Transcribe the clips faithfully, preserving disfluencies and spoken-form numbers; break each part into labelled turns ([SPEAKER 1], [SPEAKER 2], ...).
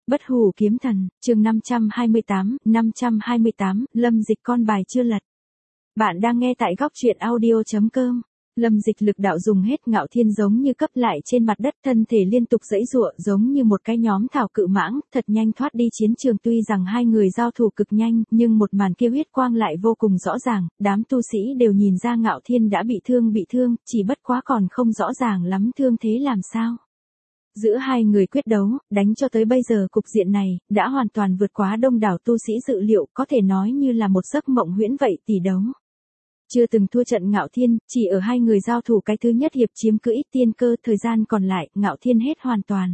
[SPEAKER 1] Bất hủ kiếm thần, chương năm trăm hai mươi tám, năm trăm hai mươi tám, Lâm Dịch con bài chưa lật. Bạn đang nghe tại góc truyện audio.com. Lâm Dịch lực đạo dùng hết, Ngạo Thiên giống như cấp lại trên mặt đất, thân thể liên tục giãy giụa giống như một cái nhóm thảo cự mãng, thật nhanh thoát đi chiến trường. Tuy rằng hai người giao thủ cực nhanh, nhưng một màn kia huyết quang lại vô cùng rõ ràng, đám tu sĩ đều nhìn ra Ngạo Thiên đã bị thương bị thương, chỉ bất quá còn không rõ ràng lắm thương thế làm sao. Giữa hai người quyết đấu, đánh cho tới bây giờ cục diện này, đã hoàn toàn vượt quá đông đảo tu sĩ dự liệu, có thể nói như là một giấc mộng huyễn vậy. Tỷ đấu chưa từng thua trận Ngạo Thiên, chỉ ở hai người giao thủ cái thứ nhất hiệp chiếm cứ ít tiên cơ, thời gian còn lại, Ngạo Thiên hết hoàn toàn.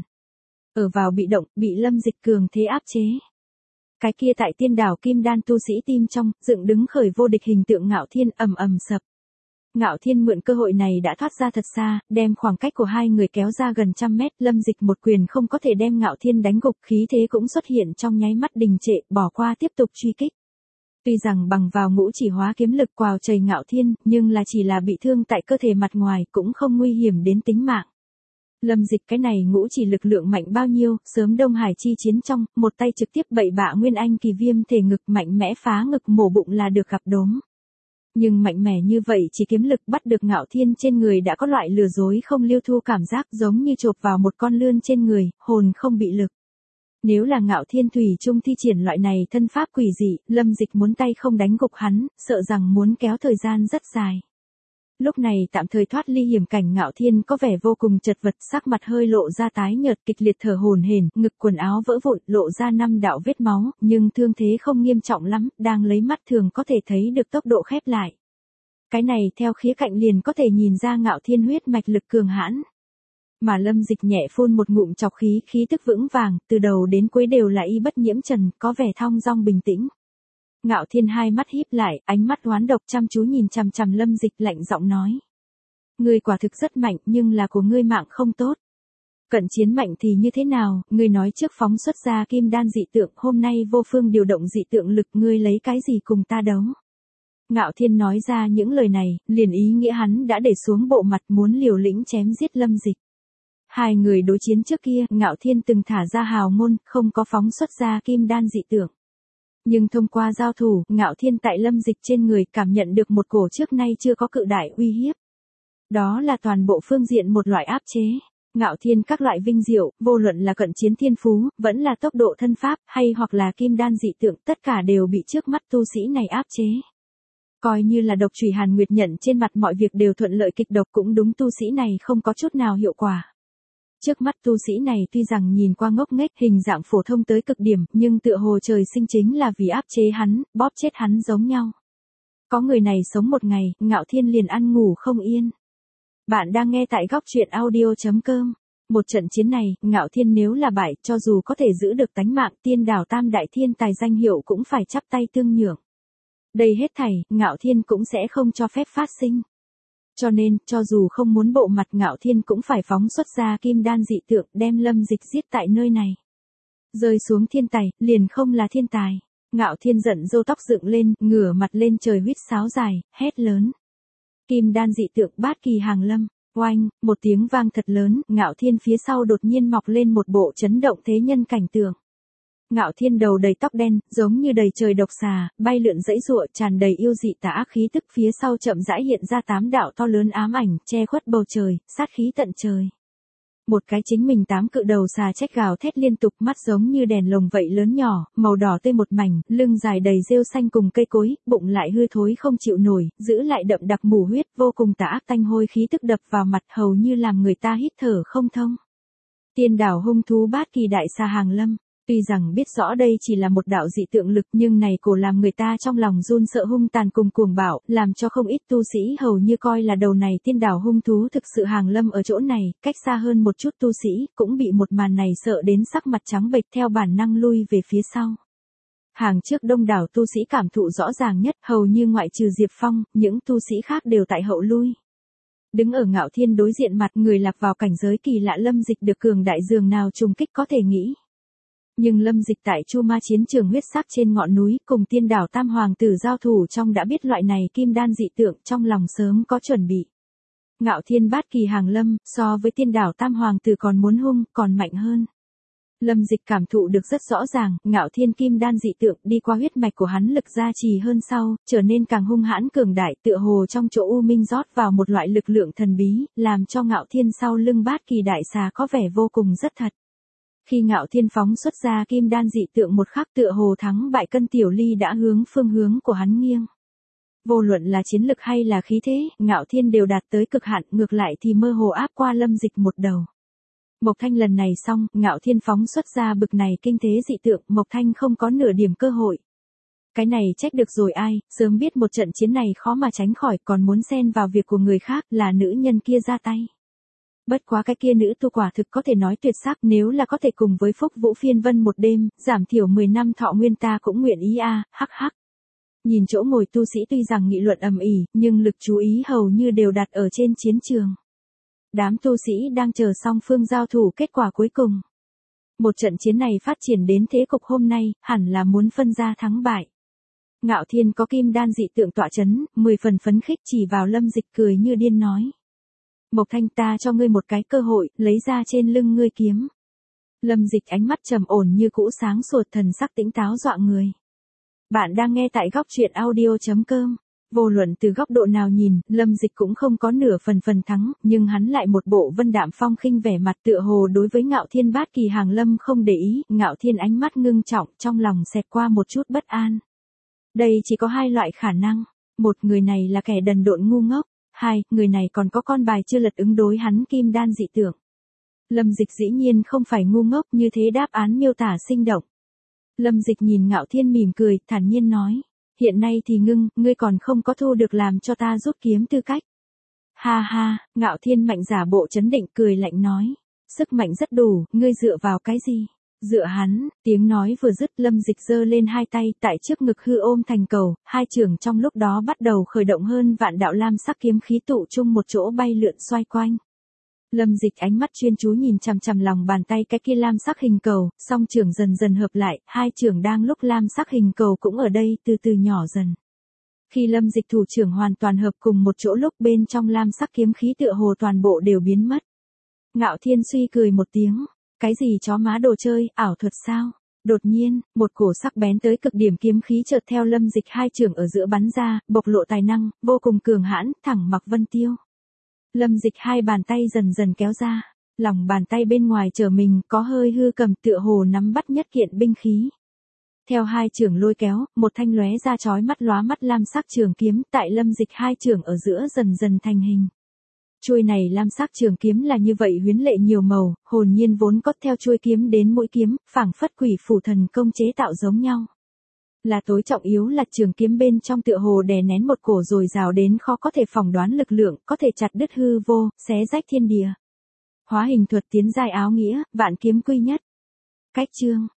[SPEAKER 1] Ở vào bị động, bị Lâm Dịch cường thế áp chế. Cái kia tại tiên đảo Kim Đan tu sĩ tim trong, dựng đứng khởi vô địch hình tượng Ngạo Thiên ầm ầm sập. Ngạo Thiên mượn cơ hội này đã thoát ra thật xa, đem khoảng cách của hai người kéo ra gần trăm mét, Lâm Dịch một quyền không có thể đem Ngạo Thiên đánh gục, khí thế cũng xuất hiện trong nháy mắt đình trệ, bỏ qua tiếp tục truy kích. Tuy rằng bằng vào ngũ chỉ hóa kiếm lực quào chảy Ngạo Thiên, nhưng là chỉ là bị thương tại cơ thể mặt ngoài, cũng không nguy hiểm đến tính mạng. Lâm Dịch cái này ngũ chỉ lực lượng mạnh bao nhiêu, sớm Đông Hải chi chiến trong, một tay trực tiếp bậy bạ Nguyên Anh kỳ viêm thể ngực, mạnh mẽ phá ngực mổ bụng là được gặp đốm. Nhưng mạnh mẽ như vậy chỉ kiếm lực bắt được Ngạo Thiên trên người đã có loại lừa dối không lưu thu cảm giác, giống như chộp vào một con lươn trên người, hồn không bị lực. Nếu là Ngạo Thiên thủy chung thi triển loại này thân pháp quỷ dị, Lâm Dịch muốn tay không đánh gục hắn, sợ rằng muốn kéo thời gian rất dài. Lúc này tạm thời thoát ly hiểm cảnh, Ngạo Thiên có vẻ vô cùng chật vật, sắc mặt hơi lộ ra tái nhợt, kịch liệt thở hổn hển, ngực quần áo vỡ vụn, lộ ra năm đạo vết máu, nhưng thương thế không nghiêm trọng lắm, đang lấy mắt thường có thể thấy được tốc độ khép lại. Cái này theo khía cạnh liền có thể nhìn ra Ngạo Thiên huyết mạch lực cường hãn. Mà Lâm Dịch nhẹ phun một ngụm trọc khí, khí tức vững vàng, từ đầu đến cuối đều là y bất nhiễm trần, có vẻ thong dong bình tĩnh. Ngạo Thiên hai mắt híp lại, ánh mắt oán độc chăm chú nhìn chằm chằm Lâm Dịch, lạnh giọng nói: "Ngươi quả thực rất mạnh, nhưng là của ngươi mạng không tốt. Cận chiến mạnh thì như thế nào, ngươi nói trước phóng xuất ra kim đan dị tượng, hôm nay vô phương điều động dị tượng lực, ngươi lấy cái gì cùng ta đấu?" Ngạo Thiên nói ra những lời này, liền ý nghĩa hắn đã để xuống bộ mặt, muốn liều lĩnh chém giết Lâm Dịch. Hai người đối chiến trước kia, Ngạo Thiên từng thả ra hào ngôn, không có phóng xuất ra kim đan dị tượng. Nhưng thông qua giao thủ, Ngạo Thiên tại Lâm Dịch trên người cảm nhận được một cổ trước nay chưa có cự đại uy hiếp. Đó là toàn bộ phương diện một loại áp chế. Ngạo Thiên các loại vinh diệu, vô luận là cận chiến thiên phú, vẫn là tốc độ thân pháp, hay hoặc là kim đan dị tượng, tất cả đều bị trước mắt tu sĩ này áp chế. Coi như là độc chủy Hàn Nguyệt nhận trên mặt mọi việc đều thuận lợi, kịch độc cũng đúng tu sĩ này không có chút nào hiệu quả. Trước mắt tu sĩ này tuy rằng nhìn qua ngốc nghếch, hình dạng phổ thông tới cực điểm, nhưng tựa hồ trời sinh chính là vì áp chế hắn, bóp chết hắn giống nhau. Có người này sống một ngày, Ngạo Thiên liền ăn ngủ không yên. Bạn đang nghe tại góc truyện audio.com. Một trận chiến này, Ngạo Thiên nếu là bại, cho dù có thể giữ được tánh mạng, tiên đảo tam đại thiên tài danh hiệu cũng phải chắp tay tương nhượng. Đây hết thảy, Ngạo Thiên cũng sẽ không cho phép phát sinh. Cho nên, cho dù không muốn bộ mặt, Ngạo Thiên cũng phải phóng xuất ra kim đan dị tượng, đem Lâm Dịch giết tại nơi này. Rơi xuống thiên tài, liền không là thiên tài. Ngạo Thiên giận râu tóc dựng lên, ngửa mặt lên trời huýt sáo dài, hét lớn: "Kim đan dị tượng bát kỳ hàng lâm!" Oanh, một tiếng vang thật lớn, Ngạo Thiên phía sau đột nhiên mọc lên một bộ chấn động thế nhân cảnh tượng. Ngạo Thiên đầu đầy tóc đen, giống như đầy trời độc xà, bay lượn dãy giụa, tràn đầy yêu dị tà ác khí tức, phía sau chậm rãi hiện ra tám đạo to lớn ám ảnh, che khuất bầu trời, sát khí tận trời. Một cái chính mình tám cự đầu xà trách gào thét liên tục, mắt giống như đèn lồng vậy lớn nhỏ, màu đỏ tươi một mảnh, lưng dài đầy rêu xanh cùng cây cối, bụng lại hư thối không chịu nổi, giữ lại đậm đặc mù huyết, vô cùng tà ác tanh hôi khí tức đập vào mặt, hầu như làm người ta hít thở không thông. Tiên đảo hung thú bát kỳ đại xà hàng lâm. Tuy rằng biết rõ đây chỉ là một đạo dị tượng lực, nhưng này cổ làm người ta trong lòng run sợ hung tàn cùng cuồng bạo, làm cho không ít tu sĩ hầu như coi là đầu này tiên đảo hung thú thực sự hàng lâm ở chỗ này, cách xa hơn một chút tu sĩ, cũng bị một màn này sợ đến sắc mặt trắng bệch, theo bản năng lui về phía sau. Hàng trước đông đảo tu sĩ cảm thụ rõ ràng nhất, hầu như ngoại trừ Diệp Phong, những tu sĩ khác đều tại hậu lui. Đứng ở Ngạo Thiên đối diện mặt, người lạc vào cảnh giới kỳ lạ, Lâm Dịch được cường đại dường nào trùng kích có thể nghĩ. Nhưng Lâm Dịch tại Chu Ma chiến trường huyết sắc trên ngọn núi, cùng tiên đảo tam hoàng tử giao thủ trong đã biết loại này kim đan dị tượng, trong lòng sớm có chuẩn bị. Ngạo Thiên bát kỳ hàng lâm, so với tiên đảo tam hoàng tử còn muốn hung, còn mạnh hơn. Lâm Dịch cảm thụ được rất rõ ràng, Ngạo Thiên kim đan dị tượng đi qua huyết mạch của hắn lực gia trì hơn sau, trở nên càng hung hãn cường đại, tựa hồ trong chỗ u minh rót vào một loại lực lượng thần bí, làm cho Ngạo Thiên sau lưng bát kỳ đại xà có vẻ vô cùng rất thật. Khi Ngạo Thiên phóng xuất ra kim đan dị tượng một khắc, tựa hồ thắng bại cân tiểu ly đã hướng phương hướng của hắn nghiêng. Vô luận là chiến lực hay là khí thế, Ngạo Thiên đều đạt tới cực hạn, ngược lại thì mơ hồ áp qua Lâm Dịch một đầu. Mộc Thanh lần này xong, Ngạo Thiên phóng xuất ra bực này kinh thế dị tượng, Mộc Thanh không có nửa điểm cơ hội. Cái này trách được rồi ai, sớm biết một trận chiến này khó mà tránh khỏi, còn muốn xen vào việc của người khác, là nữ nhân kia ra tay. Bất quá cái kia nữ tu quả thực có thể nói tuyệt sắc, nếu là có thể cùng với Phúc Vũ Phiên Vân một đêm, giảm thiểu mười năm thọ nguyên ta cũng nguyện ý a, hắc hắc. Nhìn chỗ ngồi tu sĩ tuy rằng nghị luận ầm ĩ, nhưng lực chú ý hầu như đều đặt ở trên chiến trường. Đám tu sĩ đang chờ song phương giao thủ kết quả cuối cùng. Một trận chiến này phát triển đến thế cục hôm nay, hẳn là muốn phân ra thắng bại. Ngạo Thiên có kim đan dị tượng tọa chấn, mười phần phấn khích chỉ vào Lâm Dịch cười như điên nói. Mộc Thanh, ta cho ngươi một cái cơ hội, lấy ra trên lưng ngươi kiếm. Lâm Dịch ánh mắt trầm ổn như cũ sáng sủa, thần sắc tĩnh táo dọa người. Bạn đang nghe tại góc truyện audio chấm com. Vô luận từ góc độ nào nhìn, Lâm Dịch cũng không có nửa phần phần thắng, nhưng hắn lại một bộ vân đạm phong khinh vẻ mặt, tựa hồ đối với Ngạo Thiên bát kỳ hàng lâm không để ý. Ngạo Thiên ánh mắt ngưng trọng, trong lòng xẹt qua một chút bất an. Đây chỉ có hai loại khả năng. Một, người này là kẻ đần độn ngu ngốc. Hai, người này còn có con bài chưa lật ứng đối hắn kim đan dị tượng. Lâm Dịch dĩ nhiên không phải ngu ngốc, như thế đáp án miêu tả sinh động. Lâm Dịch nhìn Ngạo Thiên mỉm cười, thản nhiên nói. Hiện nay thì ngưng, ngươi còn không có thu được làm cho ta rút kiếm tư cách. Ha ha, Ngạo Thiên mạnh giả bộ chấn định cười lạnh nói. Sức mạnh rất đủ, ngươi dựa vào cái gì? Dựa hắn, tiếng nói vừa dứt, Lâm Dịch giơ lên hai tay tại trước ngực hư ôm thành cầu, hai trường trong lúc đó bắt đầu khởi động hơn vạn đạo lam sắc kiếm khí tụ chung một chỗ bay lượn xoay quanh. Lâm Dịch ánh mắt chuyên chú nhìn chằm chằm lòng bàn tay cái kia lam sắc hình cầu, song trường dần dần hợp lại, hai trường đang lúc lam sắc hình cầu cũng ở đây từ từ nhỏ dần. Khi Lâm Dịch thủ trưởng hoàn toàn hợp cùng một chỗ lúc bên trong lam sắc kiếm khí tựa hồ toàn bộ đều biến mất. Ngạo Thiên suy cười một tiếng, cái gì chó má đồ chơi, ảo thuật sao? Đột nhiên, một cổ sắc bén tới cực điểm kiếm khí chợt theo Lâm Dịch hai trường ở giữa bắn ra, bộc lộ tài năng, vô cùng cường hãn, thẳng mặc vân tiêu. Lâm Dịch hai bàn tay dần dần kéo ra, lòng bàn tay bên ngoài trở mình có hơi hư cầm tựa hồ nắm bắt nhất kiện binh khí. Theo hai trường lôi kéo, một thanh lóe ra chói mắt lóa mắt lam sắc trường kiếm tại Lâm Dịch hai trường ở giữa dần dần thành hình. Chuôi này lam sắc trường kiếm là như vậy huyến lệ nhiều màu, hồn nhiên vốn có theo chuôi kiếm đến mũi kiếm, phảng phất quỷ phủ thần công chế tạo giống nhau. Là tối trọng yếu là trường kiếm bên trong tựa hồ đè nén một cổ dồi dào đến khó có thể phỏng đoán lực lượng, có thể chặt đứt hư vô, xé rách thiên địa. Hóa hình thuật tiến giai áo nghĩa, vạn kiếm quy nhất. Cách chương,